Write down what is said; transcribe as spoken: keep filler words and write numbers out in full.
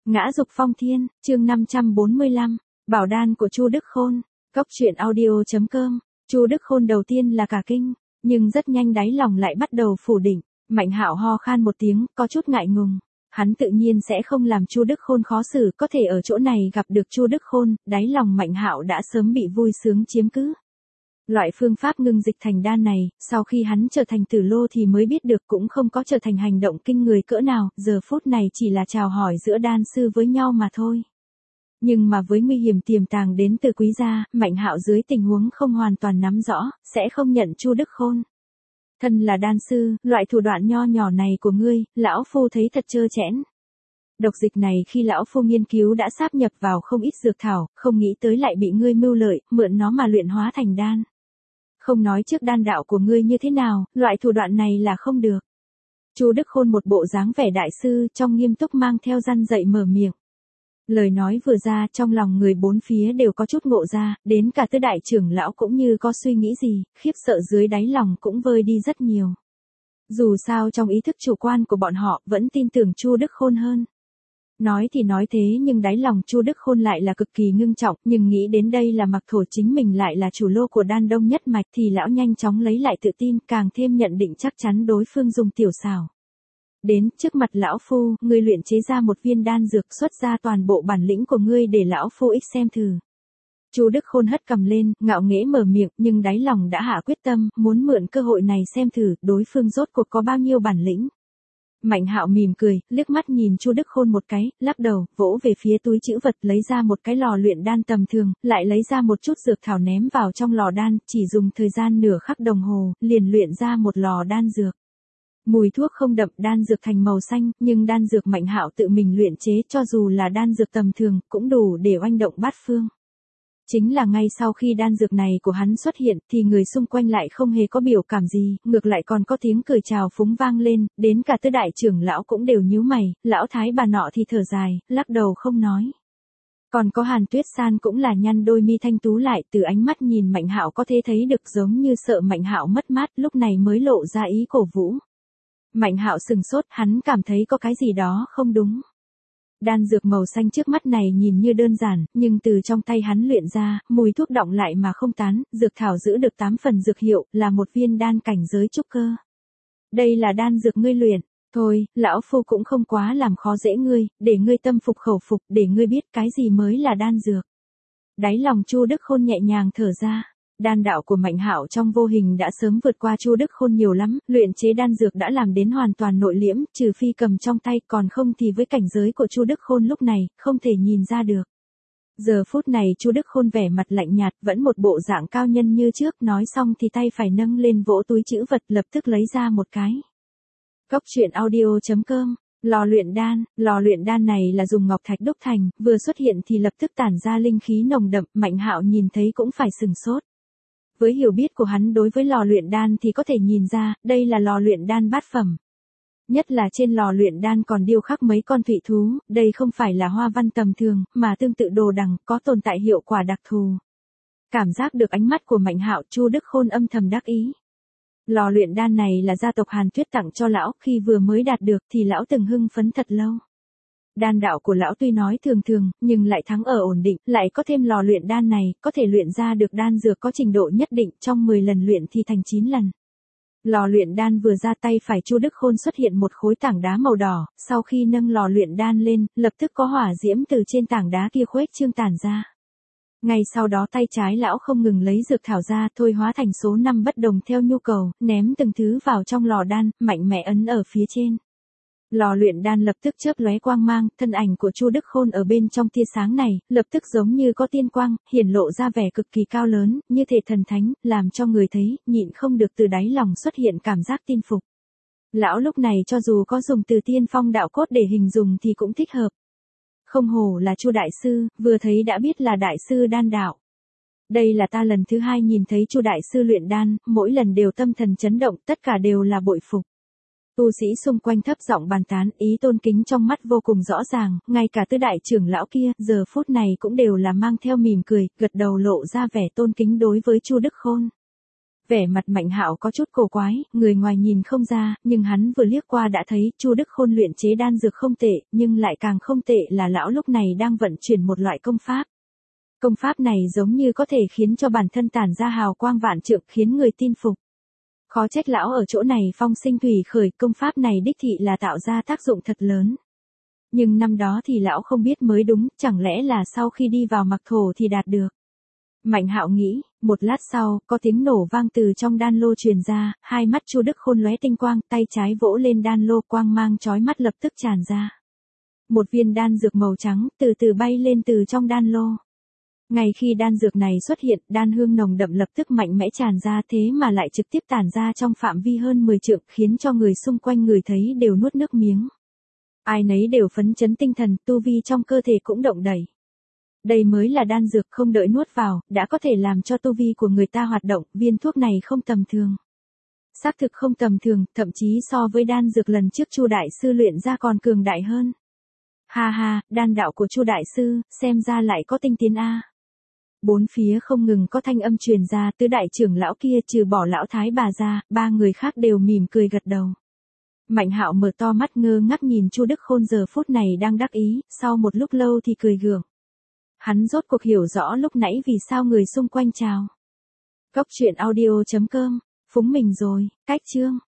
Ngã dục phong thiên, chương năm trăm bốn mươi lăm, bảo đan của Chu Đức Khôn. Cốc truyện audio chấm com. Chu Đức Khôn đầu tiên là cả kinh, nhưng rất nhanh đáy lòng lại bắt đầu phủ định. Mạnh Hạo ho khan một tiếng, có chút ngại ngùng. Hắn tự nhiên sẽ không làm Chu Đức Khôn khó xử, có thể ở chỗ này gặp được Chu Đức Khôn, đáy lòng Mạnh Hạo đã sớm bị vui sướng chiếm cứ. Loại phương pháp ngưng dịch thành đan này, sau khi hắn trở thành Tử Lô thì mới biết được, cũng không có trở thành hành động kinh người cỡ nào, giờ phút này chỉ là chào hỏi giữa đan sư với nhau mà thôi. Nhưng mà với nguy hiểm tiềm tàng đến từ Quý gia, Mạnh Hạo dưới tình huống không hoàn toàn nắm rõ, sẽ không nhận Chu Đức Khôn. Thân là đan sư, loại thủ đoạn nho nhỏ này của ngươi, lão phu thấy thật trơ trẽn. Độc dịch này khi lão phu nghiên cứu đã sáp nhập vào không ít dược thảo, không nghĩ tới lại bị ngươi mưu lợi, mượn nó mà luyện hóa thành đan. Không nói trước đan đạo của ngươi như thế nào, loại thủ đoạn này là không được. Chu Đức Khôn một bộ dáng vẻ đại sư, trong nghiêm túc mang theo răn dạy mở miệng. Lời nói vừa ra, trong lòng người bốn phía đều có chút ngộ ra, đến cả Tứ đại trưởng lão cũng như có suy nghĩ gì, khiếp sợ dưới đáy lòng cũng vơi đi rất nhiều. Dù sao trong ý thức chủ quan của bọn họ vẫn tin tưởng Chu Đức Khôn hơn. Nói thì nói thế nhưng đáy lòng Chu Đức Khôn lại là cực kỳ ngưng trọng, nhưng nghĩ đến đây là Mặc Thổ chính mình lại là chủ lô của đan đông nhất mạch thì lão nhanh chóng lấy lại tự tin, càng thêm nhận định chắc chắn đối phương dùng tiểu xảo. Đến trước mặt lão phu, ngươi luyện chế ra một viên đan dược, xuất ra toàn bộ bản lĩnh của ngươi để lão phu ích xem thử. Chu Đức Khôn hất cầm lên, ngạo nghễ mở miệng, nhưng đáy lòng đã hạ quyết tâm, muốn mượn cơ hội này xem thử đối phương rốt cuộc có bao nhiêu bản lĩnh. Mạnh Hạo mỉm cười, liếc mắt nhìn Chu Đức Khôn một cái, lắc đầu, vỗ về phía túi trữ vật, lấy ra một cái lò luyện đan tầm thường, lại lấy ra một chút dược thảo ném vào trong lò đan, chỉ dùng thời gian nửa khắc đồng hồ, liền luyện ra một lò đan dược. Mùi thuốc không đậm, đan dược thành màu xanh, nhưng đan dược Mạnh Hạo tự mình luyện chế, cho dù là đan dược tầm thường, cũng đủ để oanh động bát phương. Chính là ngay sau khi đan dược này của hắn xuất hiện, thì người xung quanh lại không hề có biểu cảm gì, ngược lại còn có tiếng cười chào phúng vang lên, đến cả Tứ đại trưởng lão cũng đều nhíu mày, lão thái bà nọ thì thở dài, lắc đầu không nói. Còn có Hàn Tuyết San cũng là nhăn đôi mi thanh tú lại, từ ánh mắt nhìn Mạnh Hạo có thể thấy được giống như sợ Mạnh Hạo mất mát, lúc này mới lộ ra ý cổ vũ. Mạnh Hạo sừng sốt, hắn cảm thấy có cái gì đó không đúng. Đan dược màu xanh trước mắt này nhìn như đơn giản, nhưng từ trong tay hắn luyện ra, mùi thuốc đọng lại mà không tán, dược thảo giữ được tám phần dược hiệu, là một viên đan cảnh giới trúc cơ. Đây là đan dược ngươi luyện, thôi, lão phu cũng không quá làm khó dễ ngươi, để ngươi tâm phục khẩu phục, để ngươi biết cái gì mới là đan dược. Đáy lòng Chu Đức Khôn nhẹ nhàng thở ra. Đan đạo của Mạnh Hạo trong vô hình đã sớm vượt qua Chu Đức Khôn nhiều lắm, luyện chế đan dược đã làm đến hoàn toàn nội liễm, trừ phi cầm trong tay, còn không thì với cảnh giới của Chu Đức Khôn lúc này, không thể nhìn ra được. Giờ phút này Chu Đức Khôn vẻ mặt lạnh nhạt, vẫn một bộ dạng cao nhân như trước, nói xong thì tay phải nâng lên vỗ túi trữ vật, lập tức lấy ra một cái. Cốc truyện audio chấm com. Lò luyện đan, lò luyện đan này là dùng ngọc thạch đúc thành, vừa xuất hiện thì lập tức tản ra linh khí nồng đậm, Mạnh Hạo nhìn thấy cũng phải sừng sốt. Với hiểu biết của hắn đối với lò luyện đan thì có thể nhìn ra, đây là lò luyện đan bát phẩm. Nhất là trên lò luyện đan còn điêu khắc mấy con thủy thú, đây không phải là hoa văn tầm thường, mà tương tự đồ đằng, có tồn tại hiệu quả đặc thù. Cảm giác được ánh mắt của Mạnh Hạo, Chu Đức Khôn âm thầm đắc ý. Lò luyện đan này là gia tộc Hàn Tuyết tặng cho lão, khi vừa mới đạt được thì lão từng hưng phấn thật lâu. Đan đạo của lão tuy nói thường thường, nhưng lại thắng ở ổn định, lại có thêm lò luyện đan này, có thể luyện ra được đan dược có trình độ nhất định, trong mười lần luyện thì thành chín lần. Lò luyện đan vừa ra tay phải Chu Đức Khôn xuất hiện một khối tảng đá màu đỏ, sau khi nâng lò luyện đan lên, lập tức có hỏa diễm từ trên tảng đá kia khuếch trương tản ra. Ngay sau đó tay trái lão không ngừng lấy dược thảo ra, thôi hóa thành số năm bất đồng theo nhu cầu, ném từng thứ vào trong lò đan, mạnh mẽ ấn ở phía trên. Lò luyện đan lập tức chớp lóe quang mang, thân ảnh của Chu Đức Khôn ở bên trong tia sáng này, lập tức giống như có tiên quang, hiển lộ ra vẻ cực kỳ cao lớn, như thể thần thánh, làm cho người thấy, nhịn không được từ đáy lòng xuất hiện cảm giác tin phục. Lão lúc này cho dù có dùng từ tiên phong đạo cốt để hình dung thì cũng thích hợp. Không hổ là Chu đại sư, vừa thấy đã biết là đại sư đan đạo. Đây là ta lần thứ hai nhìn thấy Chu đại sư luyện đan, mỗi lần đều tâm thần chấn động, tất cả đều là bội phục. Tu sĩ xung quanh thấp giọng bàn tán, ý tôn kính trong mắt vô cùng rõ ràng, ngay cả Tứ đại trưởng lão kia, giờ phút này cũng đều là mang theo mỉm cười, gật đầu lộ ra vẻ tôn kính đối với Chu Đức Khôn. Vẻ mặt Mạnh Hạo có chút cổ quái, người ngoài nhìn không ra, nhưng hắn vừa liếc qua đã thấy Chu Đức Khôn luyện chế đan dược không tệ, nhưng lại càng không tệ là lão lúc này đang vận chuyển một loại công pháp. Công pháp này giống như có thể khiến cho bản thân tản ra hào quang vạn trượng, khiến người tin phục. Khó trách lão ở chỗ này phong sinh thủy khởi, công pháp này đích thị là tạo ra tác dụng thật lớn. Nhưng năm đó thì lão không biết mới đúng, chẳng lẽ là sau khi đi vào mặc thổ thì đạt được. Mạnh Hạo nghĩ, một lát sau, có tiếng nổ vang từ trong đan lô truyền ra, hai mắt Chu Đức Khôn lóe tinh quang, tay trái vỗ lên đan lô, quang mang chói mắt lập tức tràn ra. Một viên đan dược màu trắng từ từ bay lên từ trong đan lô. Ngay khi đan dược này xuất hiện, đan hương nồng đậm lập tức mạnh mẽ tràn ra, thế mà lại trực tiếp tản ra trong phạm vi hơn mười trượng, khiến cho người xung quanh người thấy đều nuốt nước miếng. Ai nấy đều phấn chấn tinh thần, tu vi trong cơ thể cũng động đẩy. Đây mới là đan dược, không đợi nuốt vào, đã có thể làm cho tu vi của người ta hoạt động, viên thuốc này không tầm thường. Xác thực không tầm thường, thậm chí so với đan dược lần trước Chu đại sư luyện ra còn cường đại hơn. Ha ha, đan đạo của Chu đại sư, xem ra lại có tinh tiến a. Bốn phía không ngừng có thanh âm truyền ra, tứ đại trưởng lão kia trừ bỏ lão thái bà ra, ba người khác đều mỉm cười gật đầu. Mạnh Hạo mở to mắt ngơ ngác nhìn Chu Đức Khôn giờ phút này đang đắc ý, sau một lúc lâu thì cười gượng. Hắn rốt cuộc hiểu rõ lúc nãy vì sao người xung quanh chào. Góc truyện audio chấm com, phúng mình rồi, cách chương.